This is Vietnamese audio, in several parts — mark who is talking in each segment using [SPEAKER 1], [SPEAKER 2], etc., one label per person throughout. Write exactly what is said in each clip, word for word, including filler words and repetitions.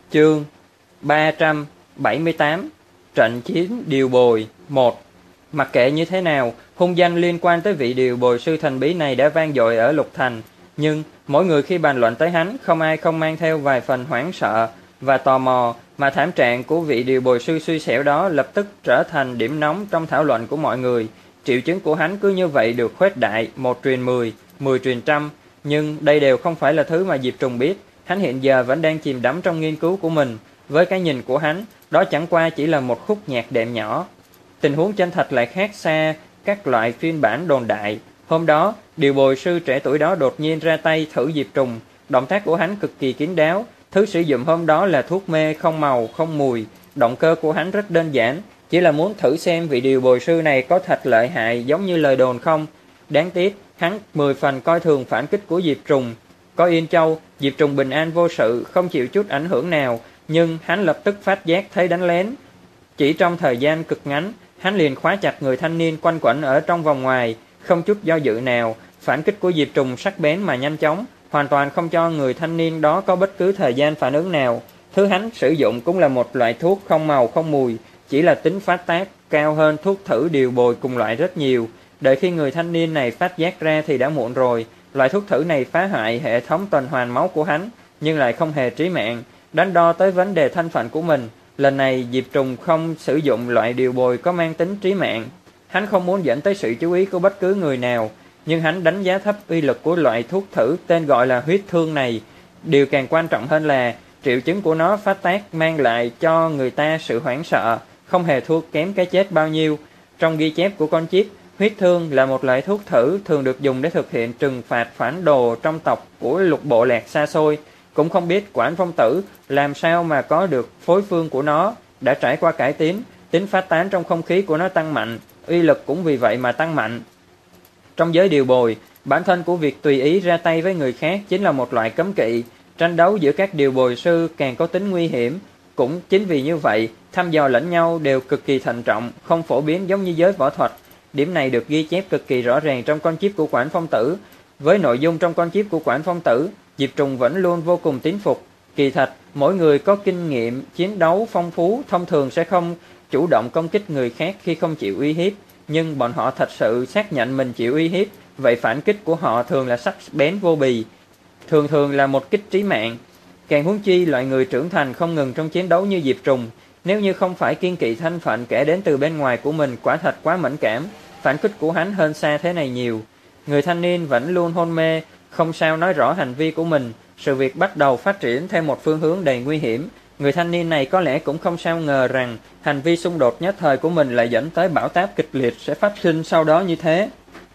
[SPEAKER 1] Chương ba trăm bảy mươi tám. Trận chiến điều bồi một. Mặc kệ như thế nào, hung danh liên quan tới vị điều bồi sư thần bí này đã vang dội ở Lục Thành, nhưng mỗi người khi bàn luận tới hắn, không ai không mang theo vài phần hoảng sợ và tò mò, mà thảm trạng của vị điều bồi sư xui xẻo đó lập tức trở thành điểm nóng trong thảo luận của mọi người. Triệu chứng của hắn cứ như vậy được khuếch đại, một truyền mười, mười truyền trăm, nhưng đây đều không phải là thứ mà Diệp Trùng biết. Hắn hiện giờ vẫn đang chìm đắm trong nghiên cứu của mình. Với cái nhìn của hắn, đó chẳng qua chỉ là một khúc nhạc đệm nhỏ. Tình huống chân thật lại khác xa các loại phiên bản đồn đại. Hôm đó, điều bồi sư trẻ tuổi đó đột nhiên ra tay thử Diệp Trùng. Động tác của hắn cực kỳ kín đáo. Thứ sử dụng hôm đó là thuốc mê không màu, không mùi. Động cơ của hắn rất đơn giản, chỉ là muốn thử xem vị điều bồi sư này có thật lợi hại giống như lời đồn không. Đáng tiếc, hắn mười phần coi thường phản kích của Diệp Trùng. Có Yên Châu, Diệp Trùng bình an vô sự, không chịu chút ảnh hưởng nào, nhưng hắn lập tức phát giác thấy đánh lén. Chỉ trong thời gian cực ngắn, hắn liền khóa chặt người thanh niên quanh quẩn ở trong vòng ngoài, không chút do dự nào. Phản kích của Diệp Trùng sắc bén mà nhanh chóng, hoàn toàn không cho người thanh niên đó có bất cứ thời gian phản ứng nào. Thứ hắn sử dụng cũng là một loại thuốc không màu không mùi, chỉ là tính phát tác cao hơn thuốc thử điều bồi cùng loại rất nhiều. Đợi khi người thanh niên này phát giác ra thì đã muộn rồi. Loại thuốc thử này phá hại hệ thống tuần hoàn máu của hắn, nhưng lại không hề trí mạng. Đánh đo tới vấn đề thân phận của mình, lần này Diệp Trùng không sử dụng loại điều bồi có mang tính trí mạng. Hắn không muốn dẫn tới sự chú ý của bất cứ người nào, nhưng hắn đánh giá thấp uy lực của loại thuốc thử tên gọi là huyết thương này. Điều càng quan trọng hơn là triệu chứng của nó phát tác mang lại cho người ta sự hoảng sợ, không hề thua kém cái chết bao nhiêu. Trong ghi chép của con chip, huyết thương là một loại thuốc thử thường được dùng để thực hiện trừng phạt phản đồ trong tộc của lục bộ lạc xa xôi. Cũng không biết Quản Phong Tử làm sao mà có được phối phương của nó, đã trải qua cải tiến, tính phát tán trong không khí của nó tăng mạnh, uy lực cũng vì vậy mà tăng mạnh. Trong giới điều bồi, bản thân của việc tùy ý ra tay với người khác chính là một loại cấm kỵ. Tranh đấu giữa các điều bồi sư càng có tính nguy hiểm. Cũng chính vì như vậy, thăm dò lẫn nhau đều cực kỳ thận trọng, không phổ biến giống như giới võ thuật. Điểm này được ghi chép cực kỳ rõ ràng trong con chip của Quản Phong Tử. Với nội dung trong con chip của Quản Phong Tử, Diệp Trùng vẫn luôn vô cùng tín phục. Kỳ thật, mỗi người có kinh nghiệm chiến đấu phong phú thông thường sẽ không chủ động công kích người khác khi không chịu uy hiếp, nhưng bọn họ thật sự xác nhận mình chịu uy hiếp, vậy phản kích của họ thường là sắc bén vô bì, thường thường là một kích trí mạng. Càng huống chi loại người trưởng thành không ngừng trong chiến đấu như Diệp Trùng, nếu như không phải kiên kỵ thân phận kẻ đến từ bên ngoài của mình quả thật quá mẫn cảm, phản kích của hắn hơn xa thế này nhiều. Người thanh niên vẫn luôn hôn mê, không sao nói rõ hành vi của mình. Sự việc bắt đầu phát triển theo một phương hướng đầy nguy hiểm. Người thanh niên này có lẽ cũng không sao ngờ rằng hành vi xung đột nhất thời của mình lại dẫn tới bão táp kịch liệt sẽ phát sinh sau đó như thế.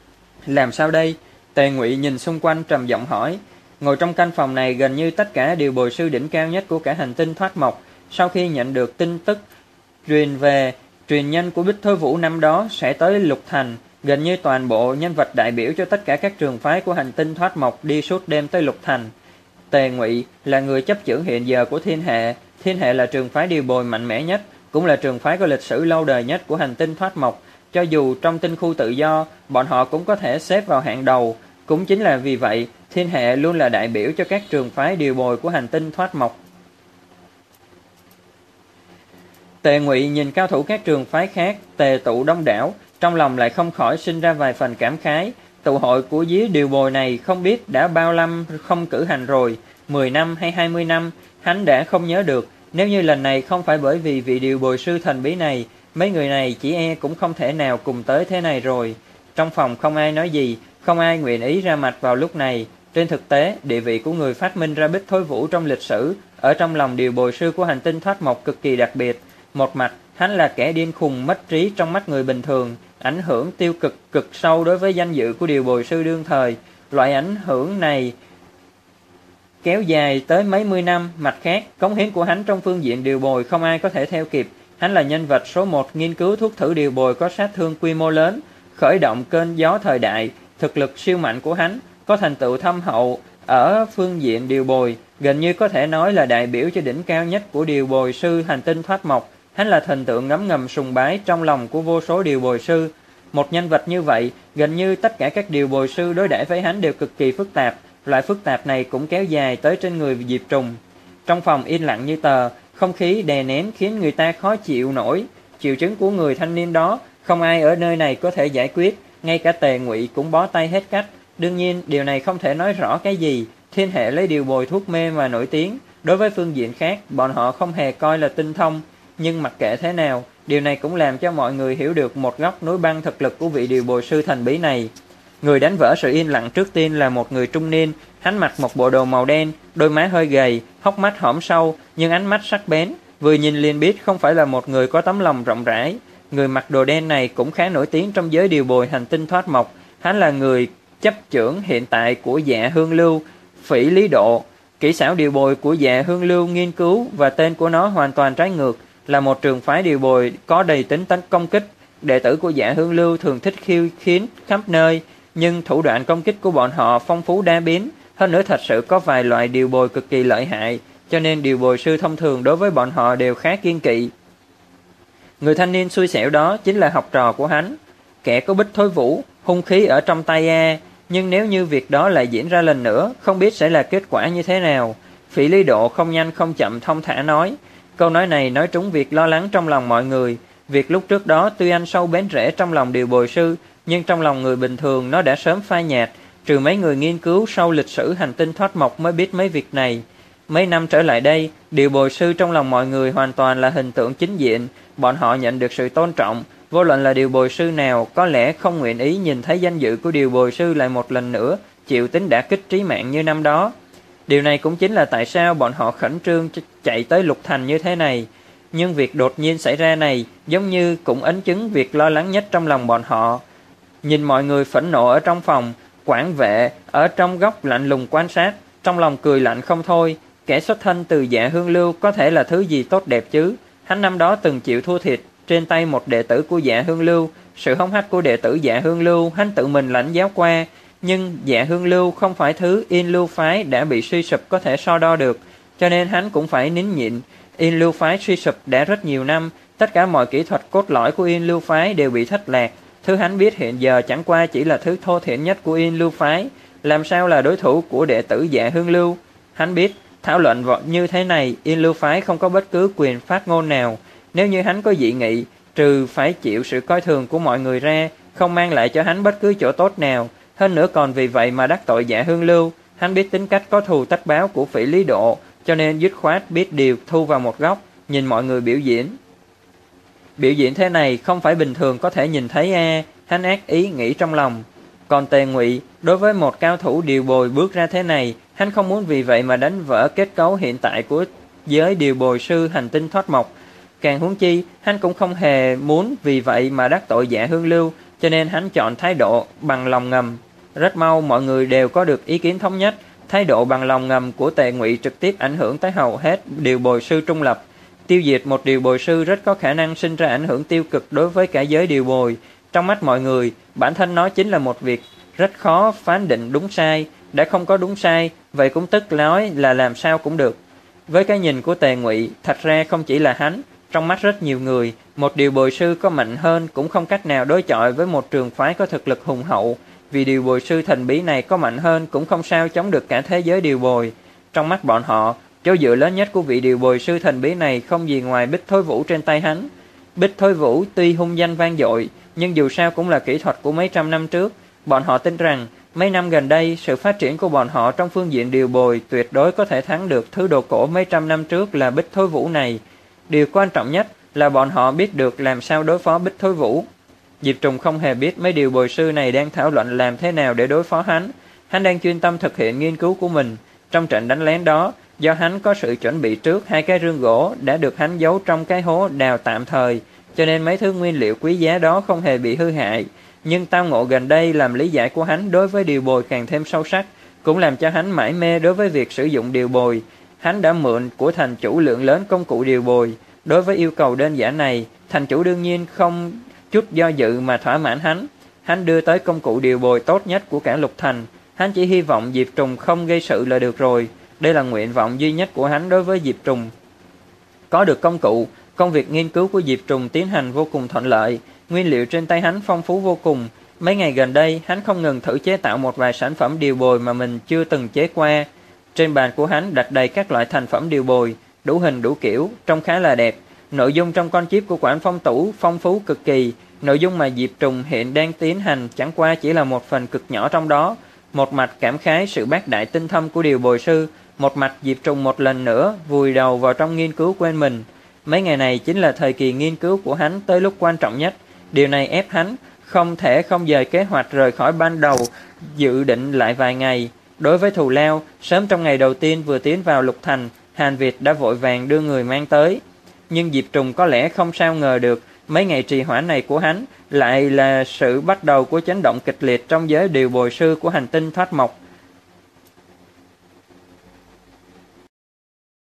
[SPEAKER 1] Làm sao đây? Tề Ngụy nhìn xung quanh trầm giọng hỏi. Ngồi trong căn phòng này gần như tất cả đều bồi sư đỉnh cao nhất của cả hành tinh Thoát Mộc. Sau khi nhận được tin tức truyền về truyền nhân của Bích Thôi Vũ năm đó sẽ tới Lục Thành, gần như toàn bộ nhân vật đại biểu cho tất cả các trường phái của hành tinh Thoát Mộc đi suốt đêm tới Lục Thành. Tề Ngụy là người chấp chưởng hiện giờ của Thiên Hệ. Thiên Hệ là trường phái điều bồi mạnh mẽ nhất, cũng là trường phái có lịch sử lâu đời nhất của hành tinh Thoát Mộc. Cho dù trong tinh khu tự do, bọn họ cũng có thể xếp vào hạng đầu. Cũng chính là vì vậy, Thiên Hệ luôn là đại biểu cho các trường phái điều bồi của hành tinh Thoát Mộc. Tề Ngụy nhìn cao thủ các trường phái khác tề tụ đông đảo, trong lòng lại không khỏi sinh ra vài phần cảm khái. Tụ hội của dí điều bồi này không biết đã bao năm không cử hành rồi, mười năm hay hai mươi năm, hắn đã không nhớ được. Nếu như lần này không phải bởi vì vị điều bồi sư thần bí này, mấy người này chỉ e cũng không thể nào cùng tới thế này rồi. Trong phòng không ai nói gì, không ai nguyện ý ra mặt vào lúc này. Trên thực tế, địa vị của người phát minh ra Bích Thôi Vũ trong lịch sử, ở trong lòng điều bồi sư của hành tinh Thoát Mộc cực kỳ đặc biệt. Một mặt, hắn là kẻ điên khùng mất trí trong mắt người bình thường, ảnh hưởng tiêu cực cực sâu đối với danh dự của điều bồi sư đương thời. Loại ảnh hưởng này kéo dài tới mấy mươi năm. Mặt khác, cống hiến của hắn trong phương diện điều bồi không ai có thể theo kịp. Hắn là nhân vật số một nghiên cứu thuốc thử điều bồi có sát thương quy mô lớn, khởi động cơn gió thời đại. Thực lực siêu mạnh của hắn có thành tựu thâm hậu ở phương diện điều bồi, gần như có thể nói là đại biểu cho đỉnh cao nhất của điều bồi sư hành tinh Thoát Mộc. Hắn là thần tượng ngấm ngầm sùng bái trong lòng của vô số điều bồi sư. Một nhân vật như vậy, gần như tất cả các điều bồi sư đối đãi với hắn đều cực kỳ phức tạp. Loại phức tạp này cũng kéo dài tới trên người Diệp Trùng. Trong phòng yên lặng như tờ, không khí đè nén khiến người ta khó chịu nổi. Triệu chứng của người thanh niên đó, không ai ở nơi này có thể giải quyết, ngay cả Tề Ngụy cũng bó tay hết cách. Đương nhiên, điều này không thể nói rõ cái gì. Thiên Hệ lấy điều bồi thuốc mê mà nổi tiếng, đối với phương diện khác, bọn họ không hề coi là tinh thông. Nhưng mặc kệ thế nào, điều này cũng làm cho mọi người hiểu được một góc núi băng thực lực của vị điều bồi sư thần bí này. Người đánh vỡ sự yên lặng trước tiên là một người trung niên, hắn mặc một bộ đồ màu đen, đôi má hơi gầy, hốc mắt hõm sâu, nhưng ánh mắt sắc bén, vừa nhìn liền biết không phải là một người có tấm lòng rộng rãi. Người mặc đồ đen này cũng khá nổi tiếng trong giới điều bồi hành tinh thoát mộc, hắn là người chấp trưởng hiện tại của Dạ Hương Lưu, Phỉ Lý Độ. Kỹ xảo điều bồi của Dạ Hương Lưu nghiên cứu và tên của nó hoàn toàn trái ngược, là một trường phái điều bồi có đầy tính tấn công kích. Đệ tử của Dạ Hương Lưu thường thích khiêu khiến khắp nơi, nhưng thủ đoạn công kích của bọn họ phong phú đa biến, hơn nữa thật sự có vài loại điều bồi cực kỳ lợi hại, cho nên điều bồi sư thông thường đối với bọn họ đều khá kiên kỵ. Người thanh niên xui xẻo đó chính là học trò của hắn, kẻ có Bích Thối Vũ, hung khí ở trong tay A, nhưng nếu như việc đó lại diễn ra lần nữa, không biết sẽ là kết quả như thế nào. Phỉ Lý Độ không nhanh không chậm thông thả nói. Câu nói này nói trúng việc lo lắng trong lòng mọi người. Việc lúc trước đó tuy anh sâu bén rễ trong lòng điều bồi sư, nhưng trong lòng người bình thường nó đã sớm phai nhạt, trừ mấy người nghiên cứu sâu lịch sử hành tinh thoát mộc mới biết mấy việc này. Mấy năm trở lại đây, điều bồi sư trong lòng mọi người hoàn toàn là hình tượng chính diện, bọn họ nhận được sự tôn trọng, vô luận là điều bồi sư nào có lẽ không nguyện ý nhìn thấy danh dự của điều bồi sư lại một lần nữa chịu tính đả kích trí mạng như năm đó. Điều này cũng chính là tại sao bọn họ khẩn trương chạy tới Lục Thành như thế này. Nhưng việc đột nhiên xảy ra này giống như cũng ấn chứng việc lo lắng nhất trong lòng bọn họ. Nhìn mọi người phẫn nộ ở trong phòng, quản vệ ở trong góc lạnh lùng quan sát, trong lòng cười lạnh không thôi. Kẻ xuất thân từ Dạ Hương Lưu có thể là thứ gì tốt đẹp chứ? Hắn năm đó từng chịu thua thiệt trên tay một đệ tử của Dạ Hương Lưu. Sự hống hách của đệ tử Dạ Hương Lưu hắn tự mình lãnh giáo qua, nhưng Dạ Hương Lưu không phải thứ Yên Lưu phái đã bị suy sụp có thể so đo được, cho nên hắn cũng phải nín nhịn. Yên Lưu phái suy sụp đã rất nhiều năm, tất cả mọi kỹ thuật cốt lõi của Yên Lưu phái đều bị thất lạc. Thứ hắn biết hiện giờ chẳng qua chỉ là thứ thô thiển nhất của Yên Lưu phái, làm sao là đối thủ của đệ tử Dạ Hương Lưu. Hắn biết thảo luận như thế này, Yên Lưu phái không có bất cứ quyền phát ngôn nào. Nếu như hắn có dị nghị, trừ phải chịu sự coi thường của mọi người ra, không mang lại cho hắn bất cứ chỗ tốt nào. Hơn nữa còn vì vậy mà đắc tội Dạ Hương Lưu. Hắn biết tính cách có thù tất báo của Phỉ Lý Độ, cho nên dứt khoát biết điều thu vào một góc, nhìn mọi người biểu diễn. Biểu diễn thế này không phải bình thường có thể nhìn thấy a, hắn ác ý nghĩ trong lòng. Còn Tề Ngụy, đối với một cao thủ điều bồi bước ra thế này, hắn không muốn vì vậy mà đánh vỡ kết cấu hiện tại của giới điều bồi sư hành tinh thoát mộc. Càng huống chi, hắn cũng không hề muốn vì vậy mà đắc tội Dạ Hương Lưu, cho nên hắn chọn thái độ bằng lòng ngầm. Rất mau mọi người đều có được ý kiến thống nhất, thái độ bằng lòng ngầm của Tề Ngụy trực tiếp ảnh hưởng tới hầu hết điều bồi sư trung lập. Tiêu diệt một điều bồi sư rất có khả năng sinh ra ảnh hưởng tiêu cực đối với cả giới điều bồi. Trong mắt mọi người, bản thân nó chính là một việc rất khó phán định đúng sai, đã không có đúng sai, vậy cũng tức nói là làm sao cũng được. Với cái nhìn của Tề Ngụy, thật ra không chỉ là hắn, trong mắt rất nhiều người, một điều bồi sư có mạnh hơn cũng không cách nào đối chọi với một trường phái có thực lực hùng hậu, vì điều bồi sư thần bí này có mạnh hơn cũng không sao chống được cả thế giới điều bồi. Trong mắt bọn họ, chỗ dựa lớn nhất của vị điều bồi sư thần bí này không gì ngoài Bích Thối Vũ trên tay hắn. Bích Thối Vũ tuy hung danh vang dội, nhưng dù sao cũng là kỹ thuật của mấy trăm năm trước. Bọn họ tin rằng, mấy năm gần đây, sự phát triển của bọn họ trong phương diện điều bồi tuyệt đối có thể thắng được thứ đồ cổ mấy trăm năm trước là Bích Thối Vũ này. Điều quan trọng nhất là bọn họ biết được làm sao đối phó Bích Thối Vũ. Diệp Trùng không hề biết mấy điều bồi sư này đang thảo luận làm thế nào để đối phó hắn. Hắn đang chuyên tâm thực hiện nghiên cứu của mình. Trong trận đánh lén đó, do hắn có sự chuẩn bị trước, hai cái rương gỗ đã được hắn giấu trong cái hố đào tạm thời, cho nên mấy thứ nguyên liệu quý giá đó không hề bị hư hại. Nhưng tao ngộ gần đây làm lý giải của hắn đối với điều bồi càng thêm sâu sắc, cũng làm cho hắn mải mê đối với việc sử dụng điều bồi. Hắn đã mượn của thành chủ lượng lớn công cụ điều bồi. Đối với yêu cầu đơn giản này, thành chủ đương nhiên không chút do dự mà thỏa mãn hắn. Hắn đưa tới công cụ điều bồi tốt nhất của cả Lục Thành. Hắn chỉ hy vọng Diệp Trùng không gây sự là được rồi. Đây là nguyện vọng duy nhất của hắn đối với Diệp Trùng. Có được công cụ, công việc nghiên cứu của Diệp Trùng tiến hành vô cùng thuận lợi. Nguyên liệu trên tay hắn phong phú vô cùng. Mấy ngày gần đây, hắn không ngừng thử chế tạo một vài sản phẩm điều bồi mà mình chưa từng chế qua. Trên bàn của hắn đặt đầy các loại thành phẩm điều bồi, đủ hình đủ kiểu, trông khá là đẹp. Nội dung trong con chip của Quản Phong Tủ phong phú cực kỳ, nội dung mà Diệp Trùng hiện đang tiến hành chẳng qua chỉ là một phần cực nhỏ trong đó. Một mặt cảm khái sự bác đại tinh thâm của điều bồi sư, một mặt Diệp Trùng một lần nữa vùi đầu vào trong nghiên cứu quên mình. Mấy ngày này chính là thời kỳ nghiên cứu của hắn tới lúc quan trọng nhất. Điều này ép hắn không thể không dời kế hoạch rời khỏi ban đầu dự định lại vài ngày. Đối với Thù Lao, sớm trong ngày đầu tiên vừa tiến vào Lục Thành, Hàn Việt đã vội vàng đưa người mang tới. Nhưng Diệp Trùng có lẽ không sao ngờ được, mấy ngày trì hoãn này của hắn lại là sự bắt đầu của chấn động kịch liệt trong giới điều bồi sư của hành tinh thoát mộc.